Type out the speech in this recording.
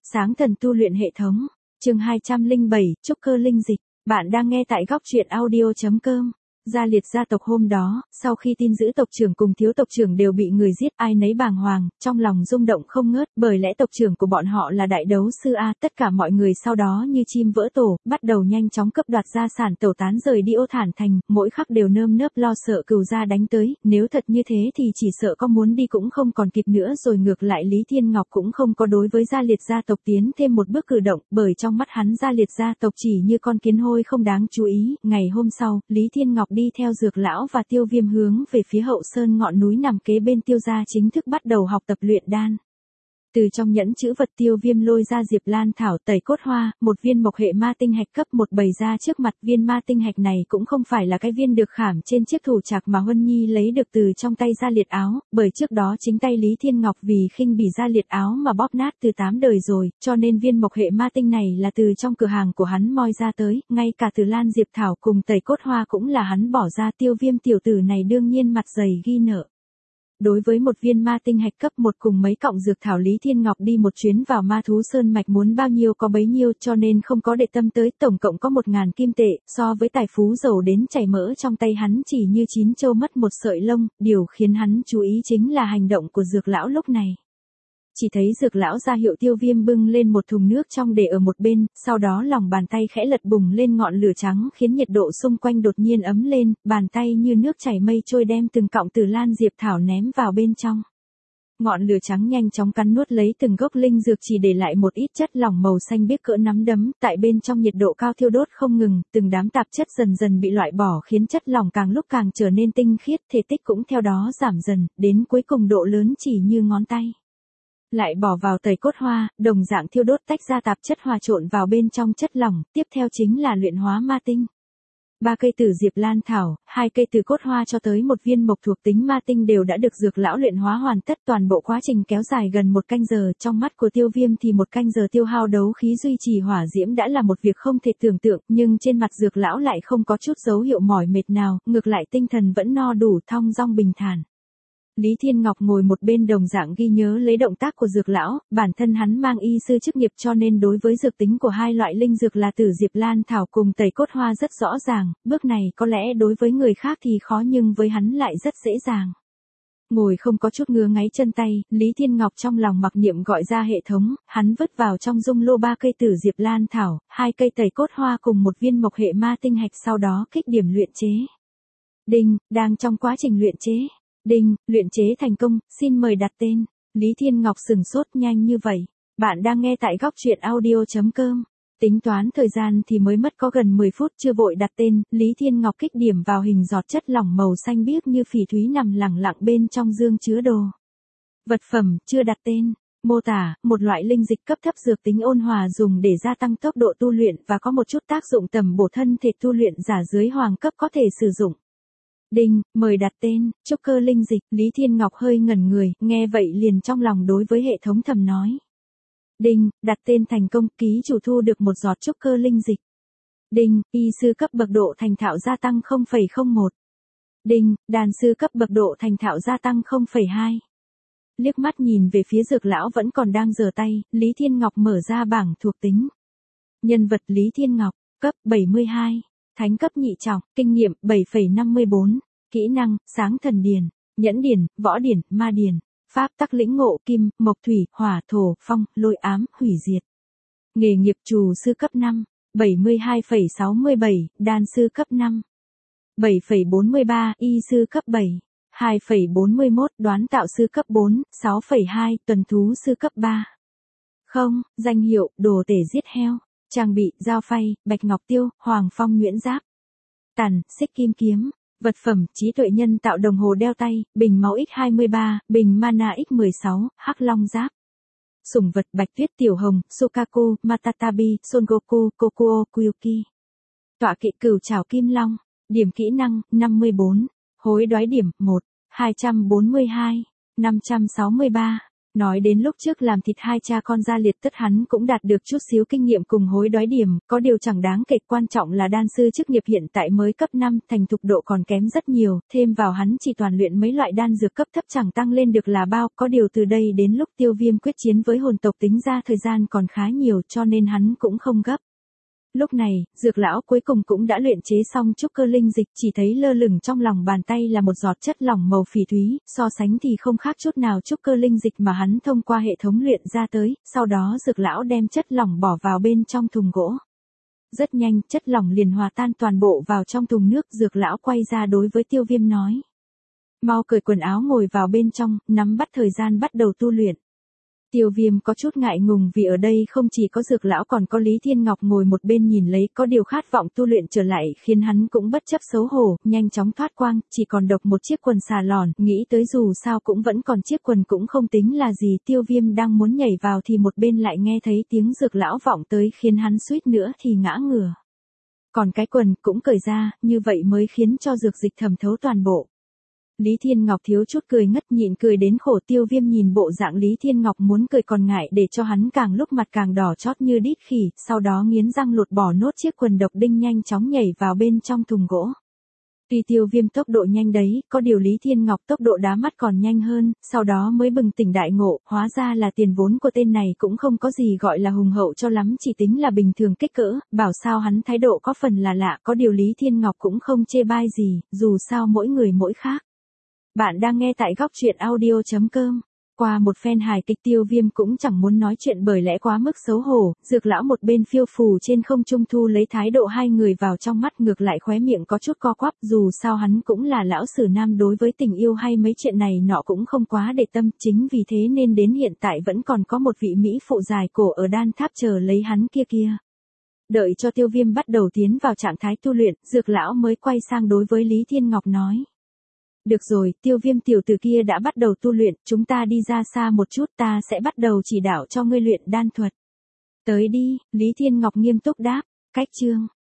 Sáng thần tu luyện hệ thống, chương 207, trúc cơ linh dịch. Bạn đang nghe tại góc truyện audio.com. Gia liệt gia tộc hôm đó, sau khi tin giữ tộc trưởng cùng thiếu tộc trưởng đều bị người giết, ai nấy bàng hoàng, trong lòng rung động không ngớt, bởi lẽ tộc trưởng của bọn họ là đại đấu sư A. Tất cả mọi người sau đó như chim vỡ tổ, bắt đầu nhanh chóng cướp đoạt gia sản tẩu tán rời đi Ô Thản Thành, mỗi khắc đều nơm nớp lo sợ cừu gia đánh tới, nếu thật như thế thì chỉ sợ có muốn đi cũng không còn kịp nữa rồi. Ngược lại Lý Thiên Ngọc cũng không có đối với gia liệt gia tộc tiến thêm một bước cử động, bởi trong mắt hắn gia liệt gia tộc chỉ như con kiến hôi không đáng chú ý. Ngày hôm sau, Lý Thiên Ngọc đi theo Dược lão và Tiêu Viêm hướng về phía Hậu Sơn ngọn núi nằm kế bên Tiêu gia chính thức bắt đầu học tập luyện đan. Từ trong nhẫn chữ vật Tiêu Viêm lôi ra Diệp Lan thảo tẩy cốt hoa, một viên mộc hệ ma tinh hạch cấp 1 bày ra trước mặt. Viên ma tinh hạch này cũng không phải là cái viên được khảm trên chiếc thủ trạc mà Huân Nhi lấy được từ trong tay Gia Liệt Áo, bởi trước đó chính tay Lý Thiên Ngọc vì khinh bỉ Gia Liệt Áo mà bóp nát từ 8 đời rồi, cho nên viên mộc hệ ma tinh này là từ trong cửa hàng của hắn moi ra tới, ngay cả từ Lan Diệp thảo cùng tẩy cốt hoa cũng là hắn bỏ ra. Tiêu Viêm tiểu tử này đương nhiên mặt dày ghi nợ. Đối với một viên ma tinh hạch cấp 1 cùng mấy cọng dược thảo, Lý Thiên Ngọc đi một chuyến vào Ma Thú Sơn mạch muốn bao nhiêu có bấy nhiêu, cho nên không có để tâm tới. Tổng cộng có 1.000 kim tệ, so với tài phú giàu đến chảy mỡ trong tay hắn chỉ như chín châu mất một sợi lông. Điều khiến hắn chú ý chính là hành động của Dược lão lúc này. Chỉ thấy Dược lão ra hiệu Tiêu Viêm bưng lên một thùng nước trong để ở một bên, sau đó lòng bàn tay khẽ lật bùng lên ngọn lửa trắng khiến nhiệt độ xung quanh đột nhiên ấm lên, bàn tay như nước chảy mây trôi đem từng cọng từ Lan Diệp thảo ném vào bên trong. Ngọn lửa trắng nhanh chóng cắn nuốt lấy từng gốc linh dược, chỉ để lại một ít chất lỏng màu xanh biếc cỡ nắm đấm, tại bên trong nhiệt độ cao thiêu đốt không ngừng, từng đám tạp chất dần dần bị loại bỏ khiến chất lỏng càng lúc càng trở nên tinh khiết, thể tích cũng theo đó giảm dần, đến cuối cùng độ lớn chỉ như ngón tay. Lại bỏ vào tẩy cốt hoa, đồng dạng thiêu đốt tách ra tạp chất hòa trộn vào bên trong chất lỏng, tiếp theo chính là luyện hóa ma tinh. 3 cây tử Diệp Lan thảo, 2 cây từ cốt hoa cho tới một viên mộc thuộc tính ma tinh đều đã được Dược lão luyện hóa hoàn tất. Toàn bộ quá trình kéo dài gần 1 canh giờ, trong mắt của Tiêu Viêm thì 1 canh giờ tiêu hao đấu khí duy trì hỏa diễm đã là một việc không thể tưởng tượng, nhưng trên mặt Dược lão lại không có chút dấu hiệu mỏi mệt nào, ngược lại tinh thần vẫn no đủ, thong dong bình thản. Lý Thiên Ngọc ngồi một bên đồng dạng ghi nhớ lấy động tác của Dược lão, bản thân hắn mang y sư chức nghiệp cho nên đối với dược tính của hai loại linh dược là tử Diệp Lan thảo cùng tẩy cốt hoa rất rõ ràng, bước này có lẽ đối với người khác thì khó nhưng với hắn lại rất dễ dàng. Ngồi không có chút ngứa ngáy chân tay, Lý Thiên Ngọc trong lòng mặc niệm gọi ra hệ thống, hắn vứt vào trong dung lô 3 cây tử Diệp Lan thảo, 2 cây tẩy cốt hoa cùng một viên mộc hệ ma tinh hạch, sau đó kích điểm luyện chế. Đinh, đang trong quá trình luyện chế. Đinh, luyện chế thành công, xin mời đặt tên. Lý Thiên Ngọc sừng sốt, nhanh như vậy. Bạn đang nghe tại góc truyện audio.com. Tính toán thời gian thì mới mất có gần 10 phút, chưa vội đặt tên, Lý Thiên Ngọc kích điểm vào hình giọt chất lỏng màu xanh biếc như phỉ thúy nằm lẳng lặng bên trong dương chứa đồ. Vật phẩm, chưa đặt tên. Mô tả, một loại linh dịch cấp thấp dược tính ôn hòa dùng để gia tăng tốc độ tu luyện và có một chút tác dụng tầm bổ thân thể, tu luyện giả dưới hoàng cấp có thể sử dụng. Đinh, mời đặt tên, trúc cơ linh dịch. Lý Thiên Ngọc hơi ngẩn người, nghe vậy liền trong lòng đối với hệ thống thầm nói. Đinh, đặt tên thành công, ký chủ thu được một giọt trúc cơ linh dịch. Đinh, y sư cấp bậc độ thành thạo gia tăng 0,01. Đinh, đan sư cấp bậc độ thành thạo gia tăng 0,2. Liếc mắt nhìn về phía Dược lão vẫn còn đang giở tay, Lý Thiên Ngọc mở ra bảng thuộc tính. Nhân vật Lý Thiên Ngọc, cấp 72. Thánh cấp nhị trọng, kinh nghiệm 7,54, kỹ năng, sáng thần điền, nhẫn điền, võ điền, ma điền, pháp tắc lĩnh ngộ kim, mộc thủy, hỏa thổ, phong, lôi ám, hủy diệt. Nghề nghiệp trù sư cấp 5, 72,67, đan sư cấp 5, 7,43, y sư cấp 7, 2,41, đoán tạo sư cấp 4, 6,2, tuần thú sư cấp 3. Không, danh hiệu, đồ tể giết heo. Trang bị, dao phay, bạch ngọc tiêu, hoàng phong nhuyễn giáp. Tàn, xích kim kiếm. Vật phẩm, trí tuệ nhân tạo đồng hồ đeo tay, bình máu X23, bình mana X16, hắc long giáp. Sủng vật, bạch tuyết tiểu hồng, Sukaku, Matatabi, Son Goku, Kokuo, Kyuki. Tọa kỵ cửu trảo kim long. Điểm kỹ năng, 54. Hối đoái điểm, 1, 242, 563. Nói đến lúc trước làm thịt hai cha con Gia Liệt Tất hắn cũng đạt được chút xíu kinh nghiệm cùng hối đoái điểm, có điều chẳng đáng kể, quan trọng là đan sư chức nghiệp hiện tại mới cấp 5, thành thục độ còn kém rất nhiều, thêm vào hắn chỉ toàn luyện mấy loại đan dược cấp thấp chẳng tăng lên được là bao, có điều từ đây đến lúc Tiêu Viêm quyết chiến với hồn tộc tính ra thời gian còn khá nhiều cho nên hắn cũng không gấp. Lúc này, Dược lão cuối cùng cũng đã luyện chế xong trúc cơ linh dịch, chỉ thấy lơ lửng trong lòng bàn tay là một giọt chất lỏng màu phỉ thúy, so sánh thì không khác chút nào trúc cơ linh dịch mà hắn thông qua hệ thống luyện ra tới, sau đó Dược lão đem chất lỏng bỏ vào bên trong thùng gỗ. Rất nhanh, chất lỏng liền hòa tan toàn bộ vào trong thùng nước, Dược lão quay ra đối với Tiêu Viêm nói: "Mau cởi quần áo ngồi vào bên trong, nắm bắt thời gian bắt đầu tu luyện." Tiêu Viêm có chút ngại ngùng vì ở đây không chỉ có Dược lão còn có Lý Thiên Ngọc ngồi một bên nhìn lấy, có điều khát vọng tu luyện trở lại khiến hắn cũng bất chấp xấu hổ, nhanh chóng thoát quang, chỉ còn độc một chiếc quần xà lòn, nghĩ tới dù sao cũng vẫn còn chiếc quần cũng không tính là gì, Tiêu Viêm đang muốn nhảy vào thì một bên lại nghe thấy tiếng Dược lão vọng tới khiến hắn suýt nữa thì ngã ngửa. Còn cái quần cũng cởi ra, như vậy mới khiến cho dược dịch thẩm thấu toàn bộ. Lý Thiên Ngọc thiếu chút cười ngất, nhịn cười đến khổ. Tiêu Viêm nhìn bộ dạng Lý Thiên Ngọc muốn cười còn ngại để cho hắn càng lúc mặt càng đỏ chót như đít khỉ, sau đó nghiến răng lột bỏ nốt chiếc quần độc đinh nhanh chóng nhảy vào bên trong thùng gỗ. Tuy Tiêu Viêm tốc độ nhanh đấy, có điều Lý Thiên Ngọc tốc độ đá mắt còn nhanh hơn, sau đó mới bừng tỉnh đại ngộ, hóa ra là tiền vốn của tên này cũng không có gì gọi là hùng hậu cho lắm, chỉ tính là bình thường kích cỡ, bảo sao hắn thái độ có phần là lạ, có điều Lý Thiên Ngọc cũng không chê bai gì, dù sao mỗi người mỗi khác. Bạn đang nghe tại góc truyện audio.com. Qua một phen hài kịch, Tiêu Viêm cũng chẳng muốn nói chuyện bởi lẽ quá mức xấu hổ, Dược lão một bên phiêu phù trên không trung thu lấy thái độ hai người vào trong mắt, ngược lại khóe miệng có chút co quắp, dù sao hắn cũng là lão sử nam, đối với tình yêu hay mấy chuyện này nọ cũng không quá để tâm, chính vì thế nên đến hiện tại vẫn còn có một vị mỹ phụ dài cổ ở đan tháp chờ lấy hắn kia. Đợi cho Tiêu Viêm bắt đầu tiến vào trạng thái tu luyện, Dược lão mới quay sang đối với Lý Thiên Ngọc nói: "Được rồi, Tiêu Viêm tiểu tử kia đã bắt đầu tu luyện, chúng ta đi ra xa một chút, ta sẽ bắt đầu chỉ đạo cho ngươi luyện đan thuật." "Tới đi," Lý Thiên Ngọc nghiêm túc đáp. Cách chương